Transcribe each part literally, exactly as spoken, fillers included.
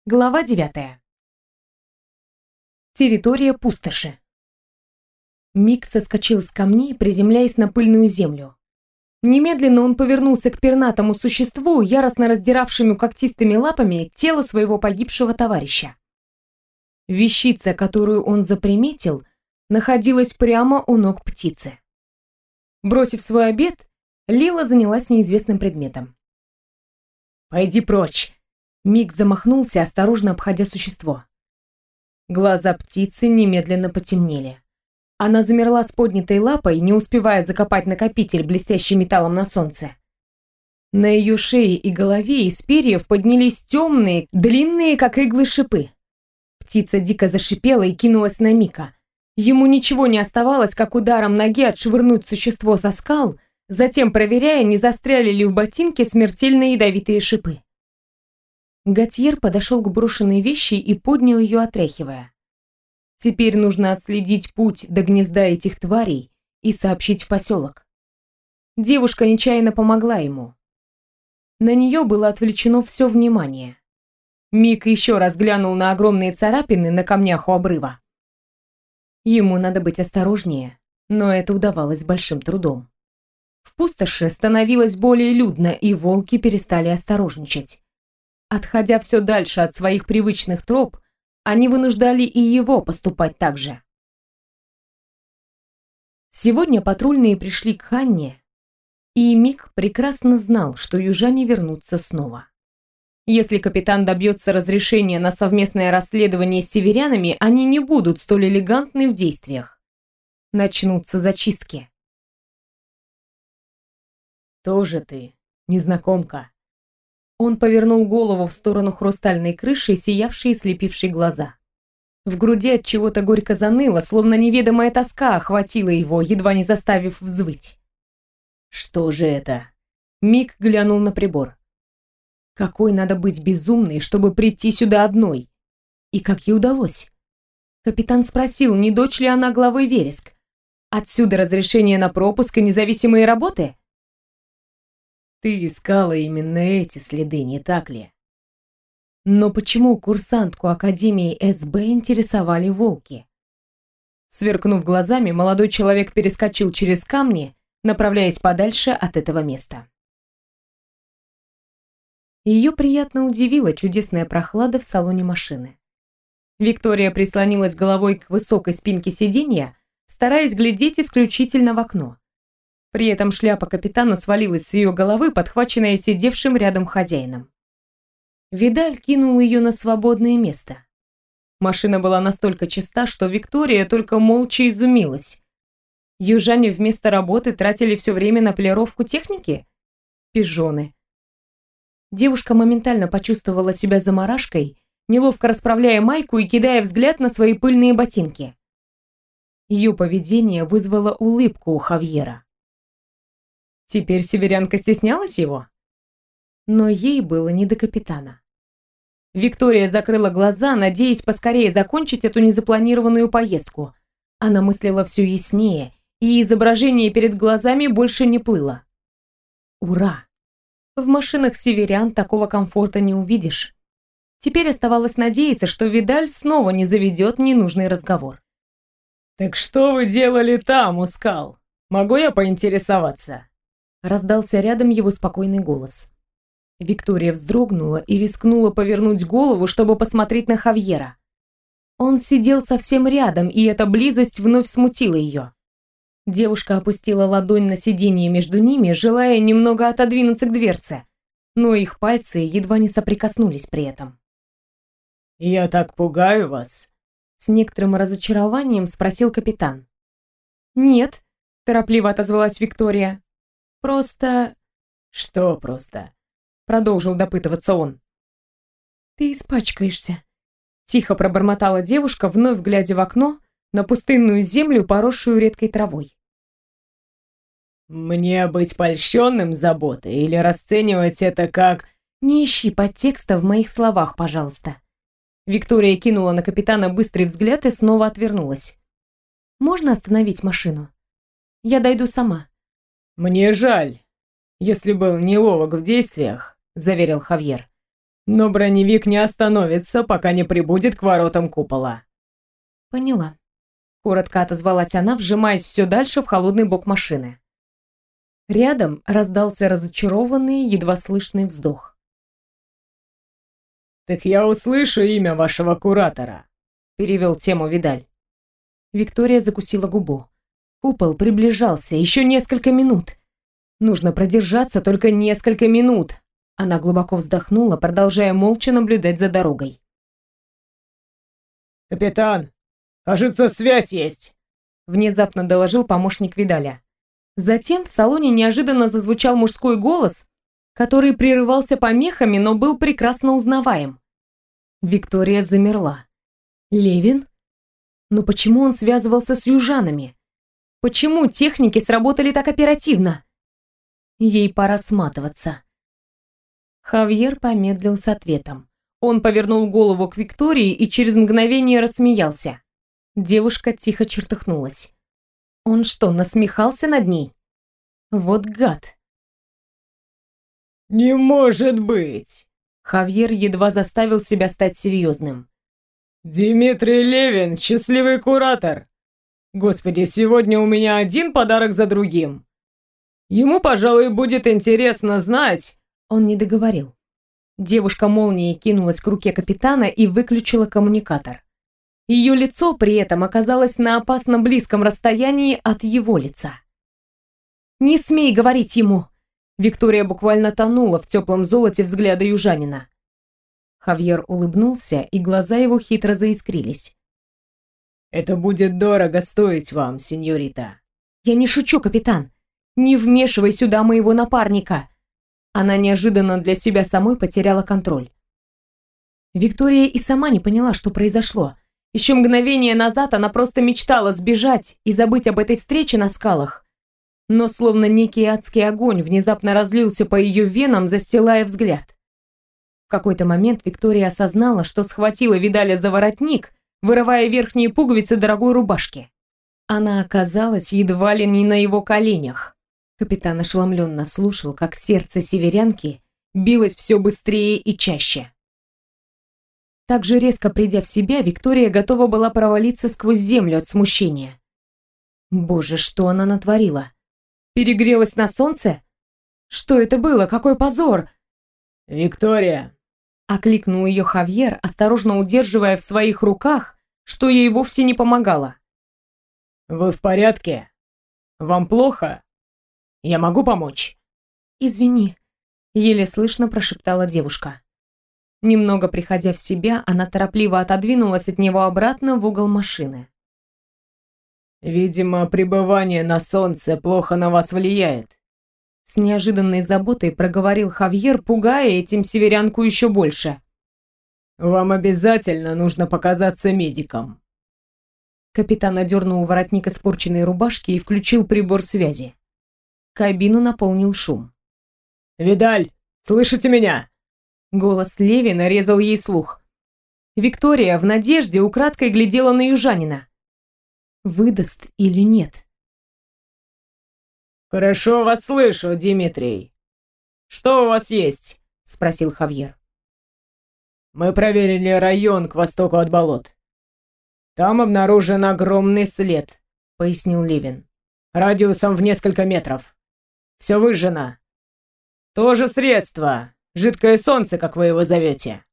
Глава девятая. Территория пустоши. Мик соскочил с камней, приземляясь на пыльную землю. Немедленно он повернулся к пернатому существу, яростно раздиравшему когтистыми лапами тело своего погибшего товарища. Вещица, которую он заприметил, находилась прямо у ног птицы. Бросив свой обед, Лила занялась неизвестным предметом. «Пойди прочь!» Мик замахнулся, осторожно обходя существо. Глаза птицы немедленно потемнели. Она замерла с поднятой лапой, не успевая закопать накопитель, блестящий металлом на солнце. На ее шее и голове из перьев поднялись темные, длинные, как иглы, шипы. Птица дико зашипела и кинулась на Мика. Ему ничего не оставалось, как ударом ноги отшвырнуть существо со скал, затем проверяя, не застряли ли в ботинке смертельно ядовитые шипы. Готьер подошел к брошенной вещи и поднял ее, отряхивая. Теперь нужно отследить путь до гнезда этих тварей и сообщить в поселок. Девушка нечаянно помогла ему. На нее было отвлечено все внимание. Мик еще раз глянул на огромные царапины на камнях у обрыва. Ему надо быть осторожнее, но это удавалось с большим трудом. В пустоши становилось более людно, и волки перестали осторожничать. Отходя все дальше от своих привычных троп, они вынуждали и его поступать так же. Сегодня патрульные пришли к Ханне, и Мик прекрасно знал, что южане вернутся снова. Если капитан добьется разрешения на совместное расследование с северянами, они не будут столь элегантны в действиях. Начнутся зачистки. «Тоже ты, незнакомка». Он повернул голову в сторону хрустальной крыши, сиявшей и слепившей глаза. В груди от чего-то горько заныло, словно неведомая тоска охватила его, едва не заставив взвыть. «Что же это?» Мик глянул на прибор. Какой надо быть безумной, чтобы прийти сюда одной? И как ей удалось? Капитан спросил, не дочь ли она главы Вереск. Отсюда разрешение на пропуск и независимые работы? Ты искала именно эти следы, не так ли? Но почему курсантку Академии СБ интересовали волки? Сверкнув глазами, молодой человек перескочил через камни, направляясь подальше от этого места. Ее приятно удивила чудесная прохлада в салоне машины. Виктория прислонилась головой к высокой спинке сиденья, стараясь глядеть исключительно в окно. При этом шляпа капитана свалилась с ее головы, подхваченная сидевшим рядом хозяином. Видаль кинул ее на свободное место. Машина была настолько чиста, что Виктория только молча изумилась. Южане вместо работы тратили все время на полировку техники? Пижоны. Девушка моментально почувствовала себя заморашкой, неловко расправляя майку и кидая взгляд на свои пыльные ботинки. Ее поведение вызвало улыбку у Хавьера. Теперь северянка стеснялась его? Но ей было не до капитана. Виктория закрыла глаза, надеясь поскорее закончить эту незапланированную поездку. Она мыслила все яснее, и изображение перед глазами больше не плыло. Ура! В машинах северян такого комфорта не увидишь. Теперь оставалось надеяться, что Видаль снова не заведет ненужный разговор. «Так что вы делали там, у скал? Могу я поинтересоваться?» Раздался рядом его спокойный голос. Виктория вздрогнула и рискнула повернуть голову, чтобы посмотреть на Хавьера. Он сидел совсем рядом, и эта близость вновь смутила ее. Девушка опустила ладонь на сиденье между ними, желая немного отодвинуться к дверце, но их пальцы едва не соприкоснулись при этом. «Я так пугаю вас?» С некоторым разочарованием спросил капитан. «Нет», – торопливо отозвалась Виктория. «Просто...» «Что просто?» – продолжил допытываться он. «Ты испачкаешься», – тихо пробормотала девушка, вновь глядя в окно на пустынную землю, поросшую редкой травой. «Мне быть польщенным заботой или расценивать это как...» «Не ищи подтекста в моих словах, пожалуйста». Виктория кинула на капитана быстрый взгляд и снова отвернулась. «Можно остановить машину? Я дойду сама». «Мне жаль, если был неловок в действиях», — заверил Хавьер. Но броневик не остановится, пока не прибудет к воротам купола. Поняла. Коротко отозвалась она, вжимаясь все дальше в холодный бок машины. Рядом раздался разочарованный, едва слышный вздох. «Так я услышу имя вашего куратора», — перевел тему Видаль. Виктория закусила губу. Купол приближался, еще несколько минут. Нужно продержаться только несколько минут. Она глубоко вздохнула, продолжая молча наблюдать за дорогой. «Капитан, кажется, связь есть», — внезапно доложил помощник Видаля. Затем в салоне неожиданно зазвучал мужской голос, который прерывался помехами, но был прекрасно узнаваем. Виктория замерла. Левин? Но почему он связывался с южанами? Почему техники сработали так оперативно? Ей пора сматываться. Хавьер помедлил с ответом. Он повернул голову к Виктории и через мгновение рассмеялся. Девушка тихо чертыхнулась. Он что, насмехался над ней? Вот гад. «Не может быть!» Хавьер едва заставил себя стать серьезным. «Дмитрий Левин, счастливый куратор! Господи, сегодня у меня один подарок за другим. Ему, пожалуй, будет интересно знать...» Он не договорил. Девушка молнией кинулась к руке капитана и выключила коммуникатор. Ее лицо при этом оказалось на опасно близком расстоянии от его лица. «Не смей говорить ему!» Виктория буквально тонула в теплом золоте взгляда южанина. Хавьер улыбнулся, и глаза его хитро заискрились. «Это будет дорого стоить вам, сеньорита». «Я не шучу, капитан. Не вмешивай сюда моего напарника!» Она неожиданно для себя самой потеряла контроль. Виктория и сама не поняла, что произошло. Еще мгновение назад она просто мечтала сбежать и забыть об этой встрече на скалах. Но словно некий адский огонь внезапно разлился по ее венам, застилая взгляд. В какой-то момент Виктория осознала, что схватила Видаля за воротник, вырывая верхние пуговицы дорогой рубашки. Она оказалась едва ли не на его коленях. Капитан ошеломленно слушал, как сердце северянки билось все быстрее и чаще. Так же резко придя в себя, Виктория готова была провалиться сквозь землю от смущения. Боже, что она натворила? Перегрелась на солнце? Что это было? Какой позор! «Виктория!» — окликнул ее Хавьер, осторожно удерживая в своих руках, что ей вовсе не помогало. «Вы в порядке? Вам плохо? Я могу помочь?» «Извини», — еле слышно прошептала девушка. Немного приходя в себя, она торопливо отодвинулась от него обратно в угол машины. «Видимо, пребывание на солнце плохо на вас влияет», — с неожиданной заботой проговорил Хавьер, пугая этим северянку еще больше. «Вам обязательно нужно показаться медиком». Капитан одернул воротник испорченной рубашки и включил прибор связи. Кабину наполнил шум. «Видаль, слышите меня?» Голос Левина резал ей слух. Виктория в надежде украдкой глядела на южанина. Выдаст или нет? «Хорошо вас слышу, Дмитрий. Что у вас есть?» — спросил Хавьер. «Мы проверили район к востоку от болот. Там обнаружен огромный след», — пояснил Левин. «Радиусом в несколько метров. Все выжжено. То же средство. Жидкое солнце, как вы его зовете».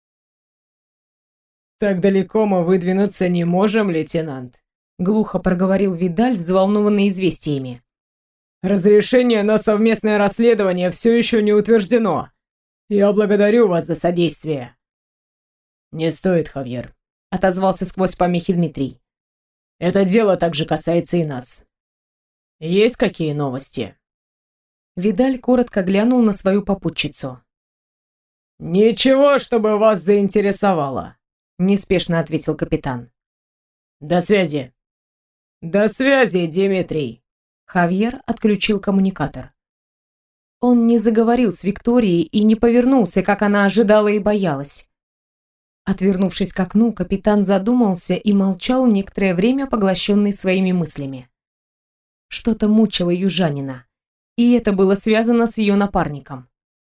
«Так далеко мы выдвинуться не можем, лейтенант», — глухо проговорил Видаль, взволнованный известиями. «Разрешение на совместное расследование все еще не утверждено. Я благодарю вас за содействие». «Не стоит, Хавьер», — отозвался сквозь помехи Дмитрий. «Это дело также касается и нас. Есть какие новости?» Видаль коротко глянул на свою попутчицу. «Ничего, чтобы вас заинтересовало», — неспешно ответил капитан. «До связи». «До связи, Дмитрий». Хавьер отключил коммуникатор. Он не заговорил с Викторией и не повернулся, как она ожидала и боялась. Отвернувшись к окну, капитан задумался и молчал некоторое время, поглощенный своими мыслями. Что-то мучило южанина, и это было связано с ее напарником.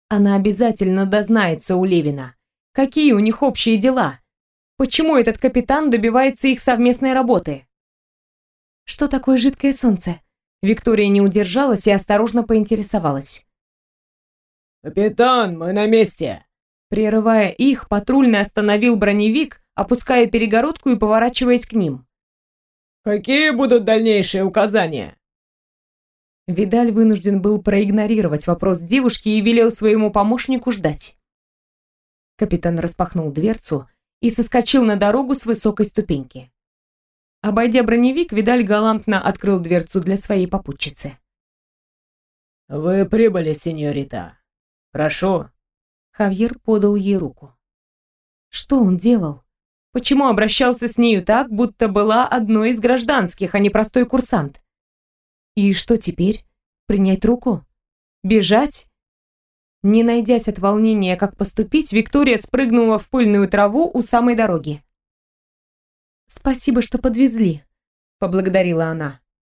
Она обязательно дознается у Левина. Какие у них общие дела? Почему этот капитан добивается их совместной работы? Что такое жидкое солнце? Виктория не удержалась и осторожно поинтересовалась. «Капитан, мы на месте!» Прерывая их, патрульный остановил броневик, опуская перегородку и поворачиваясь к ним. «Какие будут дальнейшие указания?» Видаль вынужден был проигнорировать вопрос девушки и велел своему помощнику ждать. Капитан распахнул дверцу и соскочил на дорогу с высокой ступеньки. Обойдя броневик, Видаль галантно открыл дверцу для своей попутчицы. «Вы прибыли, сеньорита. Прошу». Хавьер подал ей руку. Что он делал? Почему обращался с нею так, будто была одной из гражданских, а не простой курсант? И что теперь? Принять руку? Бежать? Не найдясь от волнения, как поступить, Виктория спрыгнула в пыльную траву у самой дороги. «Спасибо, что подвезли», — поблагодарила она.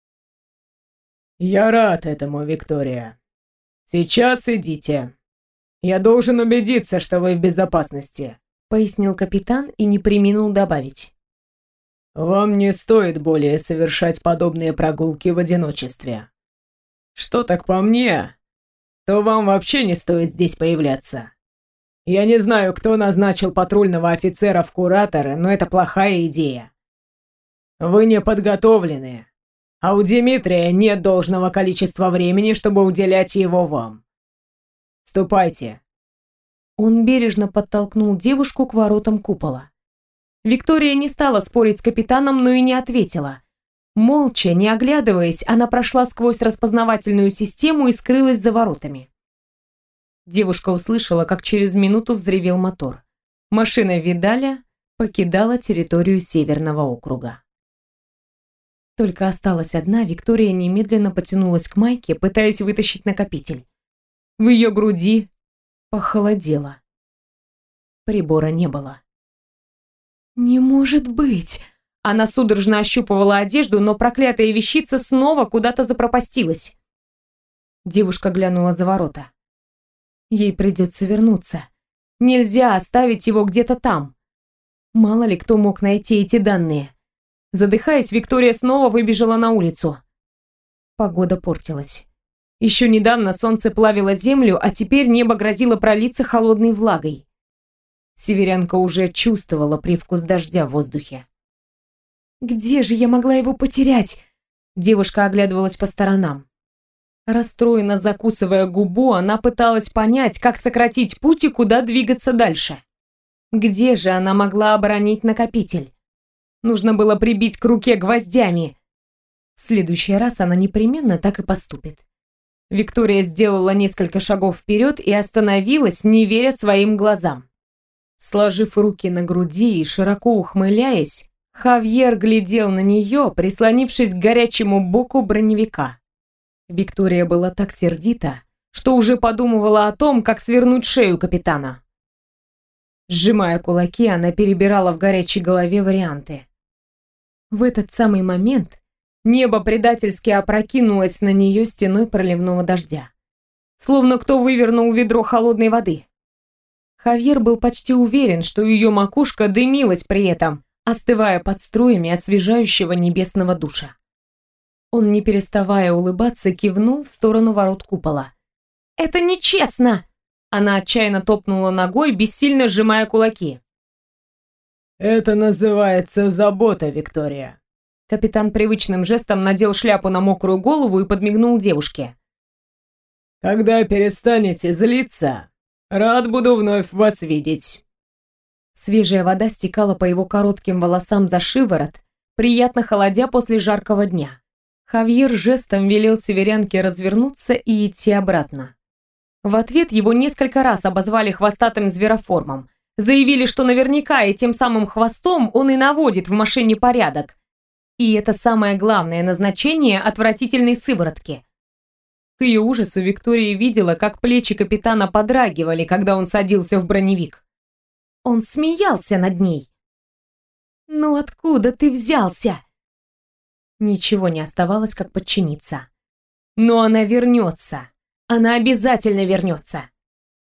«Я рад этому, Виктория. Сейчас идите. Я должен убедиться, что вы в безопасности», — пояснил капитан и не преминул добавить. «Вам не стоит более совершать подобные прогулки в одиночестве. Что так по мне, то вам вообще не стоит здесь появляться. Я не знаю, кто назначил патрульного офицера в кураторы, но это плохая идея. Вы не подготовлены, а у Дмитрия нет должного количества времени, чтобы уделять его вам. Ступайте». Он бережно подтолкнул девушку к воротам купола. Виктория не стала спорить с капитаном, но и не ответила. Молча, не оглядываясь, она прошла сквозь распознавательную систему и скрылась за воротами. Девушка услышала, как через минуту взревел мотор. Машина Видаля покидала территорию Северного округа. Только осталась одна, Виктория немедленно потянулась к майке, пытаясь вытащить накопитель. В ее груди похолодело. Прибора не было. «Не может быть!» Она судорожно ощупывала одежду, но проклятая вещица снова куда-то запропастилась. Девушка глянула за ворота. Ей придется вернуться. Нельзя оставить его где-то там. Мало ли кто мог найти эти данные. Задыхаясь, Виктория снова выбежала на улицу. Погода портилась. Еще недавно солнце плавило землю, а теперь небо грозило пролиться холодной влагой. Северянка уже чувствовала привкус дождя в воздухе. «Где же я могла его потерять?» Девушка оглядывалась по сторонам. Расстроенно закусывая губу, она пыталась понять, как сократить путь и куда двигаться дальше. Где же она могла оборонить накопитель? Нужно было прибить к руке гвоздями. В следующий раз она непременно так и поступит. Виктория сделала несколько шагов вперед и остановилась, не веря своим глазам. Сложив руки на груди и широко ухмыляясь, Хавьер глядел на нее, прислонившись к горячему боку броневика. Виктория была так сердита, что уже подумывала о том, как свернуть шею капитана. Сжимая кулаки, она перебирала в горячей голове варианты. В этот самый момент небо предательски опрокинулось на нее стеной проливного дождя. Словно кто вывернул ведро холодной воды. Хавьер был почти уверен, что ее макушка дымилась при этом, остывая под струями освежающего небесного душа. Он, не переставая улыбаться, кивнул в сторону ворот купола. «Это нечестно!» Она отчаянно топнула ногой, бессильно сжимая кулаки. «Это называется забота, Виктория». Капитан привычным жестом надел шляпу на мокрую голову и подмигнул девушке. «Когда перестанете злиться, рад буду вновь вас видеть». Свежая вода стекала по его коротким волосам за шиворот, приятно холодя после жаркого дня. Хавьер жестом велел северянке развернуться и идти обратно. В ответ его несколько раз обозвали хвостатым звероформом, заявили, что наверняка и тем самым хвостом он и наводит в машине порядок. И это самое главное назначение отвратительной сыворотки. К ее ужасу Виктория видела, как плечи капитана подрагивали, когда он садился в броневик. Он смеялся над ней. «Ну откуда ты взялся?» Ничего не оставалось, как подчиниться. Но она вернется. Она обязательно вернется.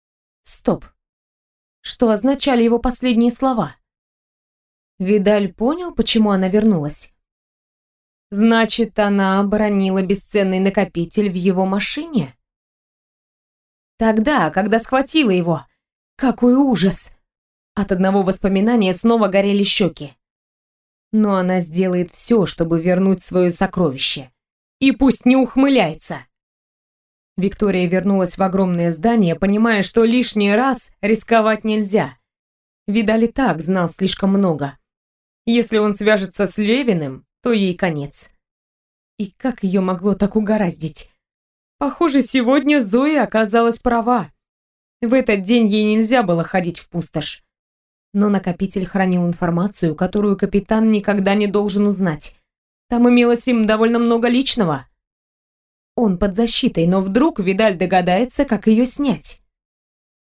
Стоп. Что означали его последние слова? Видаль понял, почему она вернулась. Значит, она оборонила бесценный накопитель в его машине? Тогда, когда схватила его. Какой ужас! От одного воспоминания снова горели щеки. Но она сделает все, чтобы вернуть свое сокровище. И пусть не ухмыляется. Виктория вернулась в огромное здание, понимая, что лишний раз рисковать нельзя. Видаль и так знал слишком много. Если он свяжется с Левиным, то ей конец. И как ее могло так угораздить? Похоже, сегодня Зоя оказалась права. В этот день ей нельзя было ходить в пустошь. Но накопитель хранил информацию, которую капитан никогда не должен узнать. Там имелось им довольно много личного. Он под защитой, но вдруг Видаль догадается, как ее снять.